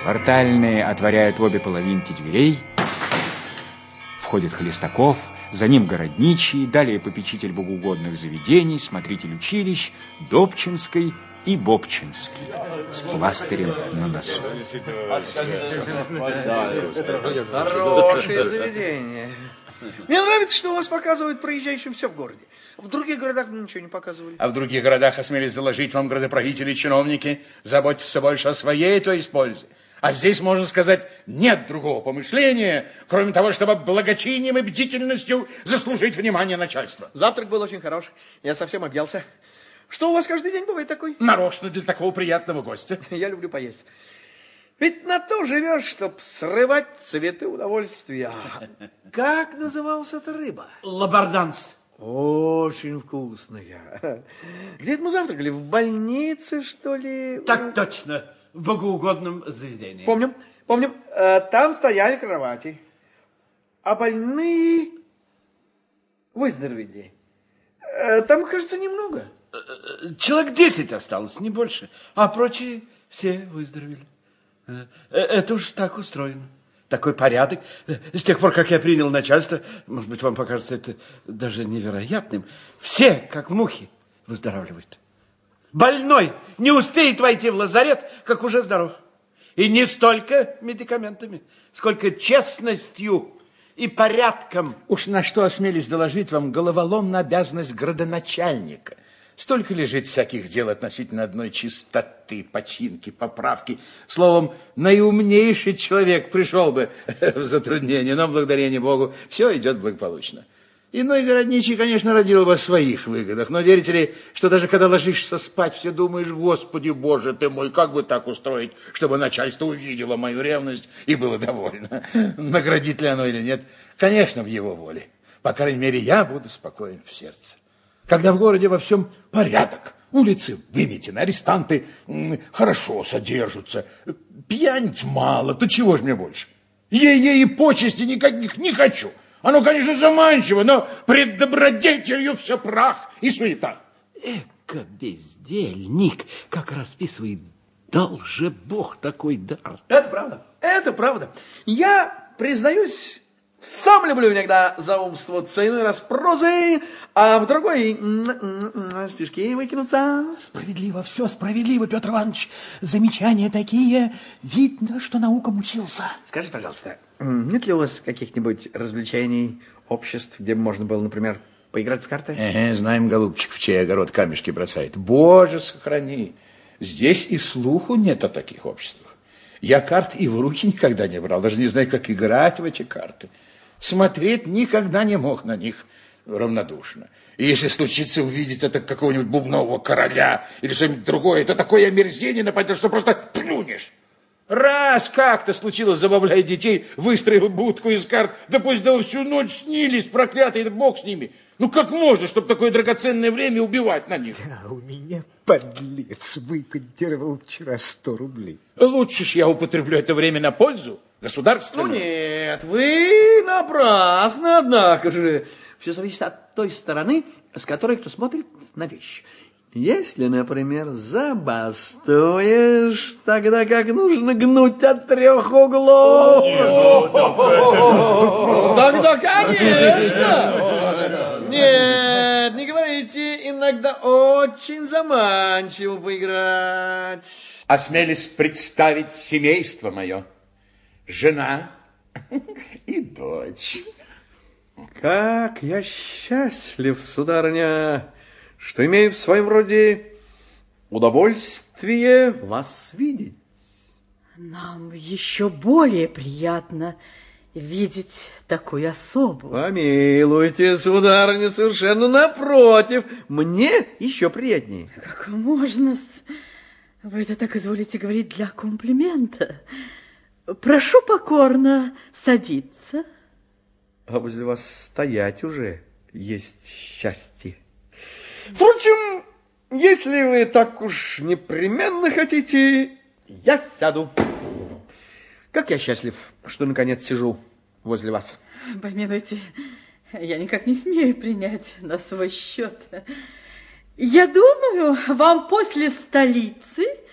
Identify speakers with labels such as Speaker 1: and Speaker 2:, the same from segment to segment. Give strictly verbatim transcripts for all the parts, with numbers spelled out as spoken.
Speaker 1: Квартальные отворяют обе половинки дверей. Входит Хлестаков, за ним городничий, далее попечитель богоугодных заведений, смотритель училищ, Добчинской и Бобчинский с пластырем на носу.
Speaker 2: Хорошее заведение. Мне нравится, что у вас показывают проезжающим все в городе. В других городах мне ничего не показывали.
Speaker 3: А в других городах, осмелюсь доложить вам, градоправители и чиновники, заботьтесь все больше о своей, то есть пользе. А здесь, можно сказать, нет другого помышления, кроме того, чтобы благочинием и бдительностью заслужить внимание начальства.
Speaker 2: Завтрак был очень хороший. Я совсем объелся. Что у вас каждый день бывает такой?
Speaker 3: Нарочно для такого приятного гостя.
Speaker 2: Я люблю поесть. Ведь на то живешь, чтоб срывать цветы удовольствия. Как называлась эта рыба?
Speaker 3: Лабарданс.
Speaker 2: Очень вкусная. Где это мы завтракали? В больнице, что ли?
Speaker 3: Так точно. В богоугодном заведении.
Speaker 2: Помним, помним. Там стояли кровати. А больные выздоровели. Там, кажется, немного.
Speaker 3: Человек десять осталось, не больше. А прочие все выздоровели. Это уж так устроено. Такой порядок. С тех пор, как я принял начальство, может быть, вам покажется это даже невероятным, все, как мухи, выздоравливают. Больной не успеет войти в лазарет, как уже здоров. И не столько медикаментами, сколько честностью и порядком. Уж на что осмелись доложить вам головоломная обязанность градоначальника. Столько лежит всяких дел относительно одной чистоты, починки, поправки. Словом, наиумнейший человек пришел бы в затруднение, но, благодарение Богу, все идет благополучно. Иной городничий, конечно, родил бы о своих выгодах, но верите ли, что даже когда ложишься спать, все думаешь: Господи Боже ты мой, как бы так устроить, чтобы начальство увидело мою ревность и было довольно. Наградит ли оно или нет, конечно, в его воле. По крайней мере, я буду спокоен в сердце. Когда в городе во всем порядок, улицы выметены, арестанты хорошо содержатся, пьяниц мало, то чего ж мне больше? Ей-ей и почести никаких не хочу. Оно, конечно, заманчиво, но пред добродетелью все прах и суета.
Speaker 4: Эка бездельник, как расписывает, дал же Бог такой дар.
Speaker 2: Это правда, это правда. Я, признаюсь, сам люблю иногда заумствоваться, иной раз прозой, а в другой стишки выкинуться.
Speaker 5: Справедливо, все справедливо, Петр Иванович. Замечания такие, видно, что наукам учился.
Speaker 2: Скажите, пожалуйста, нет ли у вас каких-нибудь развлечений, обществ, где можно было, например, поиграть в карты?
Speaker 3: Ага, знаем, голубчик, в чей огород камешки бросает. Боже, сохрани. Здесь и слуху нет о таких обществах. Я карт и в руки никогда не брал, даже не знаю, как играть в эти карты. Смотреть никогда не мог на них равнодушно. И если случится увидеть это какого-нибудь бубнового короля или что-нибудь другое, это такое омерзение нападет, что просто плюнешь. Раз как-то случилось, забавляя детей, выстроил будку из карт, да пусть да всю ночь снились проклятые, бог с ними. Ну как можно, чтобы такое драгоценное время убивать на них?
Speaker 5: А у меня подлец выпендировал вчера сто рублей.
Speaker 3: Лучше ж я употреблю это время на пользу государственную.
Speaker 2: Ну нет, вы напрасно, однако же. Все зависит от той стороны, с которой кто смотрит на вещи. Если, например, забастуешь, тогда как нужно гнуть от трех углов. Тогда, конечно. Нет, не говорите, иногда очень заманчиво поиграть.
Speaker 3: Осмелись представить семейство мое. Жена и дочь.
Speaker 2: Как я счастлив, сударыня, что имею в своем роде удовольствие вас видеть.
Speaker 6: Нам еще более приятно видеть такую особу.
Speaker 2: Помилуйте, сударыня, совершенно напротив. Мне еще приятнее.
Speaker 6: Как можно? Вы это так изволите говорить для комплимента. Прошу покорно садиться.
Speaker 2: А возле вас стоять уже есть счастье. Впрочем, если вы так уж непременно хотите, я сяду. Как я счастлив, что наконец сижу возле вас.
Speaker 6: Помилуйте, я никак не смею принять на свой счет. Я думаю, вам после столицы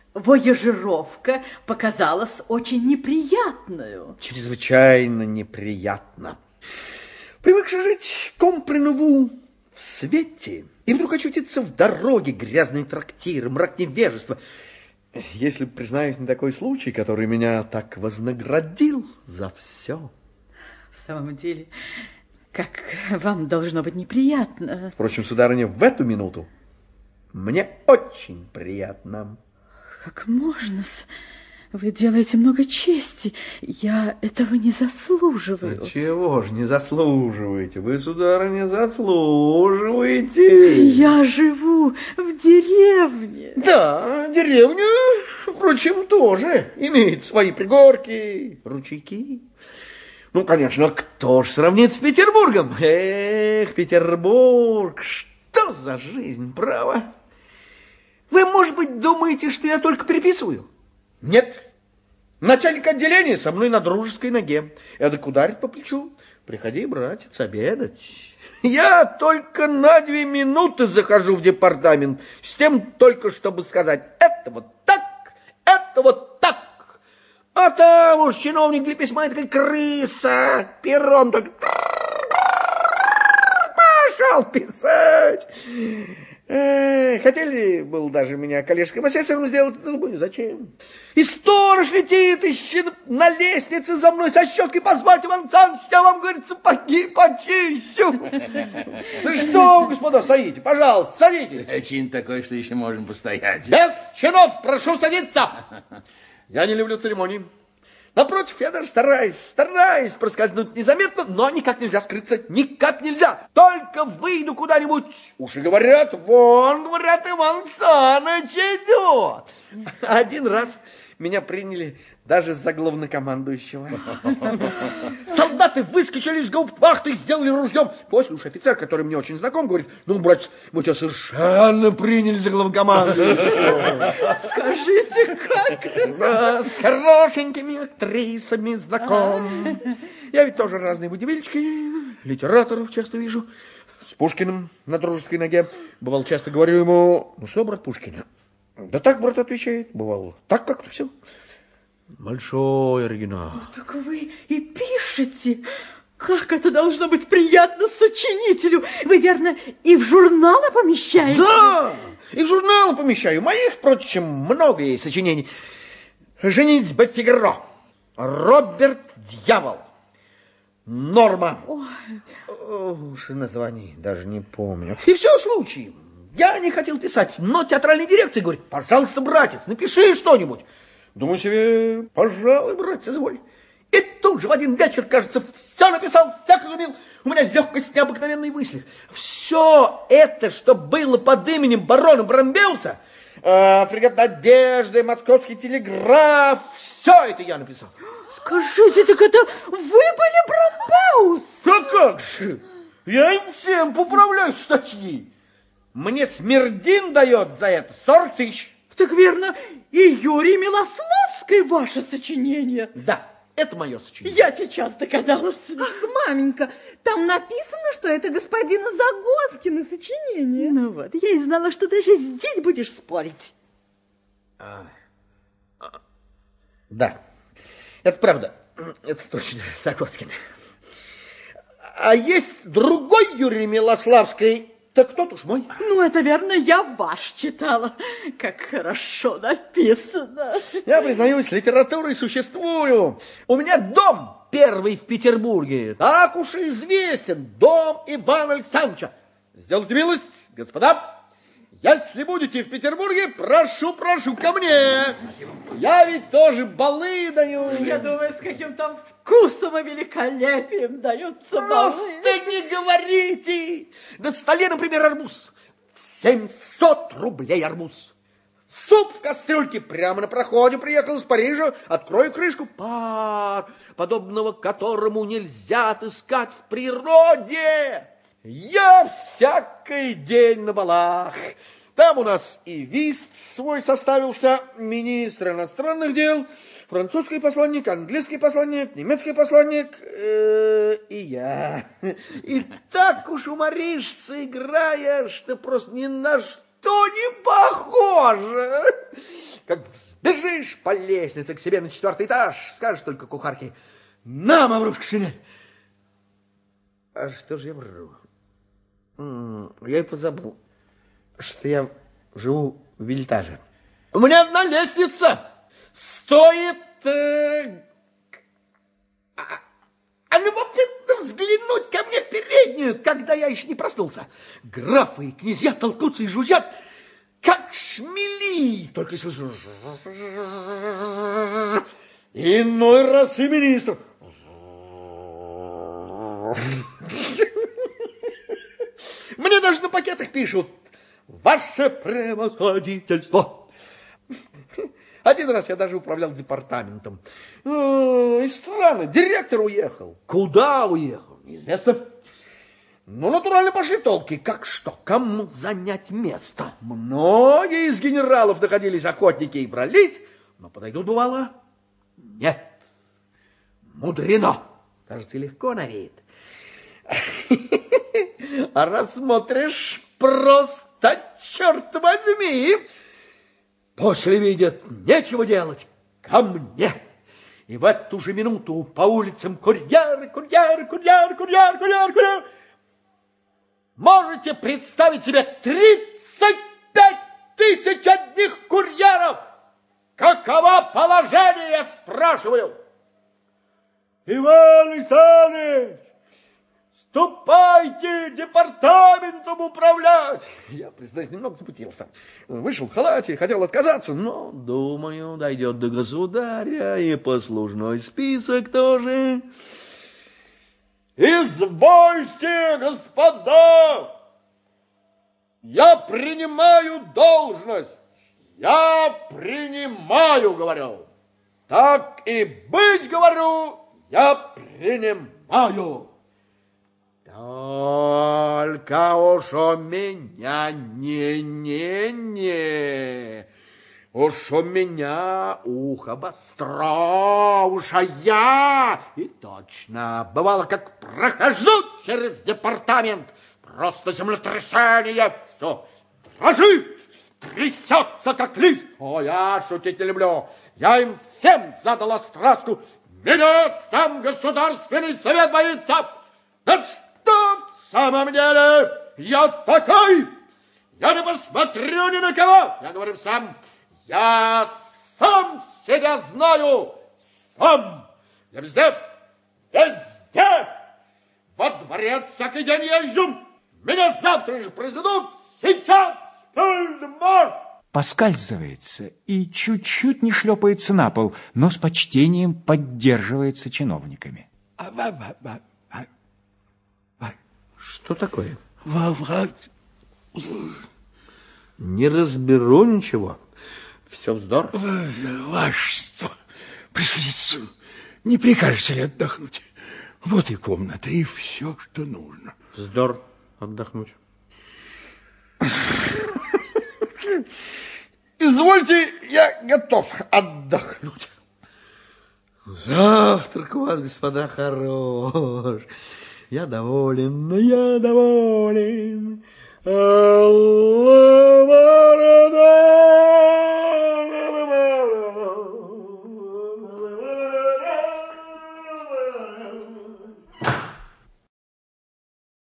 Speaker 6: вояжировка показалась очень неприятную.
Speaker 2: Чрезвычайно неприятно. Привыкши жить компренову в свете и вдруг очутиться в дороге, грязные трактиры, мрак невежества. Если признаюсь на такой случай, который меня так вознаградил за все.
Speaker 6: В самом деле, как вам должно быть неприятно.
Speaker 2: Впрочем, сударыня, в эту минуту мне очень приятно.
Speaker 6: Как можно-с? Вы делаете много чести. Я этого не заслуживаю.
Speaker 2: Чего ж не заслуживаете? Вы, сударыня, заслуживаете.
Speaker 6: Я живу в деревне.
Speaker 2: Да, деревня, впрочем, тоже имеет свои пригорки, ручейки. Ну, конечно, кто ж сравнит с Петербургом? Эх, Петербург, что за жизнь, право? Вы, может быть, думаете, что я только переписываю? Нет. Начальник отделения со мной на дружеской ноге. Эдак ударит по плечу. Приходи, братец, обедать. Я только на две минуты захожу в департамент, с тем только, чтобы сказать, это вот так, это вот так. А там уж чиновник для письма, это как крыса, пером только пошел писать. Э, хотели, был даже меня коллежским асессором сделать, но думаю, зачем? И сторож летит, ищи на лестнице за мной со щеткой, позвать Иван Александрович, я вам, говорит, сапоги почищу. Ну что, господа, стоите, пожалуйста, садитесь.
Speaker 4: Чин такой, что еще можем постоять.
Speaker 2: Без чинов, прошу садиться. Я не люблю церемоний. Напротив, я даже стараюсь, стараюсь проскользнуть незаметно, но никак нельзя скрыться, никак нельзя. Только выйду куда-нибудь, уж и говорят, вон, говорят, Иван Саныч идет. Один раз меня приняли даже за главнокомандующего. Солдаты выскочили из гауптвахты и сделали ружьем. После уж офицер, который мне очень знаком, говорит, ну, братец, мы тебя совершенно приняли за главнокомандующего.
Speaker 6: Скажите, как?
Speaker 2: Да, с хорошенькими актрисами знаком. Я ведь тоже разные водевильчики, литераторов часто вижу. С Пушкиным на дружеской ноге. Бывал, часто говорю ему, ну что, брат Пушкин? Да так, брат, отвечает. Бывало, так как-то все. Большой оригинал.
Speaker 6: Ну, так вы и пишете. Как это должно быть приятно сочинителю. Вы, верно, и в журналы помещаете?
Speaker 2: Да, и в журналы помещаю. Моих, впрочем, много есть сочинений. «Женитьба Фигаро», «Роберт Дьявол», «Норма». Ой. Уж и названий даже не помню. И все случаем. Я не хотел писать, но театральной дирекции говорит, пожалуйста, братец, напиши что-нибудь. Думаю себе, пожалуй, братец, изволь. И тут же в один вечер, кажется, все написал, всяко любил. У меня легкость необыкновенной мысли. Все это, что было под именем барона Брамбеуса, э, фрегат Надежды, Московский телеграф, все это я написал.
Speaker 6: Скажите, так это вы были Брамбеус?
Speaker 2: Да как же, я им всем поправляю статьи. Мне Смердин дает за это сорок тысяч.
Speaker 6: Так верно, и Юрий Милославский ваше сочинение.
Speaker 2: Да, это мое сочинение.
Speaker 6: Я сейчас догадалась.
Speaker 7: Ах, маменька, там написано, что это господина Загоскина сочинение.
Speaker 6: Ну вот, я и знала, что даже здесь будешь спорить.
Speaker 2: А, а, да, это правда. Это точно Загоскин. А есть другой Юрий Милославский. Так тот уж мой.
Speaker 6: Ну, это верно, я ваш читала. Как хорошо написано.
Speaker 2: Я, признаюсь, литературой существую. У меня дом первый в Петербурге. Так уж и известен. Дом Ивана Александровича. Сделайте милость, господа. Если будете в Петербурге, прошу, прошу ко мне. Я ведь тоже балы даю.
Speaker 6: Я думаю, с каким там вкусом и великолепием даются балы.
Speaker 2: Просто не говорите. На столе, например, арбуз. семьсот рублей арбуз. Суп в кастрюльке прямо на проходе. Приехал из Парижа. Открою крышку. Пар, подобного которому нельзя отыскать в природе. Я всякий день на балах. Там у нас и вист свой составился, министр иностранных дел, французский посланник, английский посланник, немецкий посланник э, и я. И так уж уморишься, играя, что просто ни на что не похоже. как взбежишь по лестнице к себе на четвертый этаж, скажешь только кухарке: на, Маврушка, шинель. А что же я вру? Я и позабыл, что я живу в вильтаже. У меня одна лестница стоит... Э, а, а любопытно взглянуть ко мне в переднюю, когда я еще не проснулся. Графы и князья толкутся и жужжат, как шмели. Только слышу... Иной раз и министр... Мне даже на пакетах пишут: ваше превосходительство. Один раз я даже управлял департаментом. И странно, директор уехал. Куда уехал? Неизвестно. Ну, натурально пошли толки. Как что? Кому занять место? Многие из генералов находились охотники и брались, но подойдут, бывало, нет. Мудрено. Кажется, легко на вид. А рассмотришь, просто, черт возьми, после видят, нечего делать, ко мне. И в эту же минуту по улицам курьеры, курьеры, курьеры, курьеры, курьеры, курьеры. Можете представить себе тридцать пять тысяч одних курьеров? Каково положение, я спрашиваю? Иван Александрович, ступайте департаментом управлять. Я, признаюсь, немного запутился. Вышел в халате, хотел отказаться, но, думаю, дойдет до государя, и послужной список тоже. Извольте, господа, я принимаю должность. Я принимаю, говорю. Так и быть, говорю, я принимаю. Только уж у меня не-не-не. Уж у меня ухо востро, уж а я и точно бывало, как прохожу через департамент, просто землетрясение, все дрожит, трясется, как лист. О, я шутить не люблю, я им всем задала страстку, меня сам Государственный Совет боится. Да что в самом деле я такой? Я не посмотрю ни на кого, я говорю сам. Я сам себя знаю, сам. Я везде, везде. Во дворец всякий день езжу. Меня завтра же произведут. Сейчас, Тельмар.
Speaker 1: Поскальзывается и чуть-чуть не шлепается на пол, но с почтением поддерживается чиновниками.
Speaker 2: Что такое? Не разберу ничего. Все вздор.
Speaker 5: Вашество, пришлись, не прикажете ли отдохнуть? Вот и комната, и все, что нужно.
Speaker 2: Вздор отдохнуть. Извольте, я готов отдохнуть. Завтрак у вас, господа, хорош. Я доволен, я доволен. Аллах!